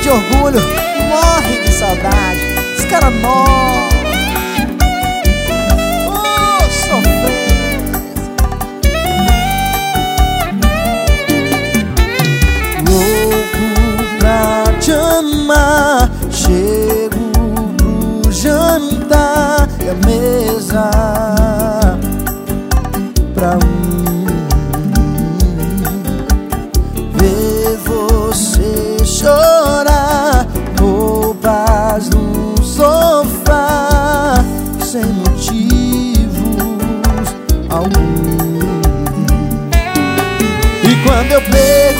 orgulho, morre de saudade. Os caras novos, sofrência. Louco pra te amar, chego pro jantar e a mesa pra ver você chorar, roupas no sofá sem motivos algum. E quando eu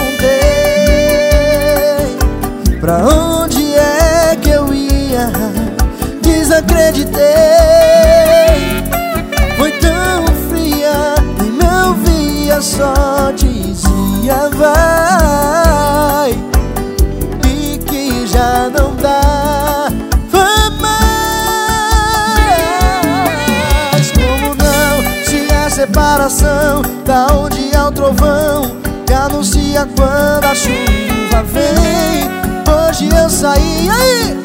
perguntei pra onde é que eu ia, desacreditei. Foi tão fria, nem me ouvia, só dizia vai, e que já não dá. Vai mais. Como não, se a separação da onde é o trovão que anuncia quando a chuva vem. Hoje eu saí, aí,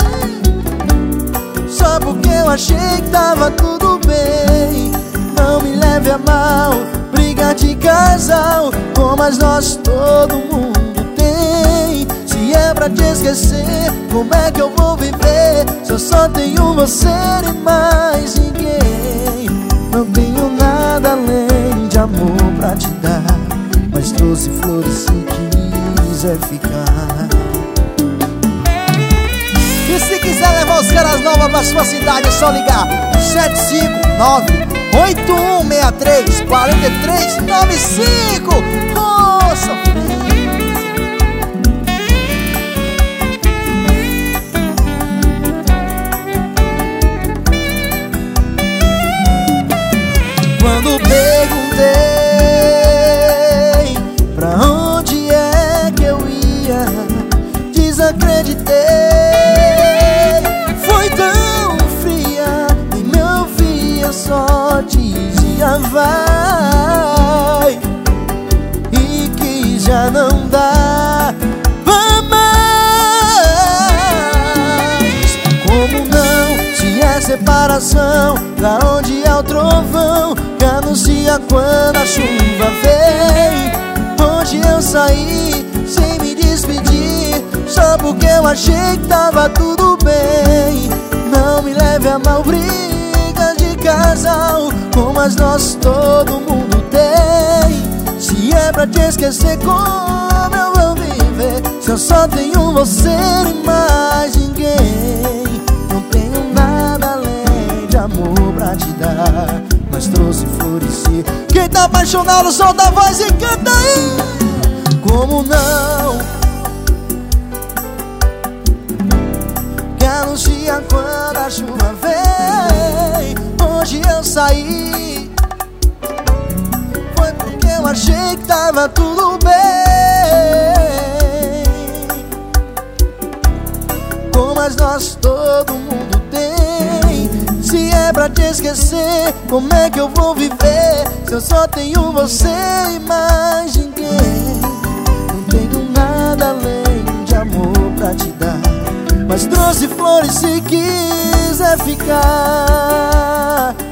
só porque eu achei que tava tudo bem. Não me leve a mal, briga de casal, como nós todo mundo tem. Se é pra te esquecer, como é que eu vou viver se eu só tenho você e mais ninguém? Não tenho nada além de amor pra te dar, mas trouxe flores se quiser ficar. E se quiser levar os caras novos pra sua cidade, é só ligar 759-8163-4395. Oh, sofrência. Quando perguntei pra onde é que eu ia, desacreditei. Foi tão fria, nem me ouvia, só dizia vai, e que já não dá. Vai mais. Como não, se é separação da onde é o trovão que anuncia quando a chuva vem. Hoje eu saí sem me despedir, só porque eu achei que tava tudo bem. Não me leve a mal, brigas de casal, como nós todo mundo tem. Se é pra te esquecer, como eu vou viver se eu só tenho você e mais ninguém? Não tenho nada além de amor pra te dar, mas trouxe flores e... Quem tá apaixonado, solta a voz e canta aí. Como não, que anuncia quando a chuva vem. Hoje eu saí, foi porque eu achei que tava tudo bem. Como nós todo mundo tem. Se é pra te esquecer, como é que eu vou viver se eu só tenho você e mais ninguém? Não tenho nada além de amor pra te dar, mas trouxe flores se quiser ficar.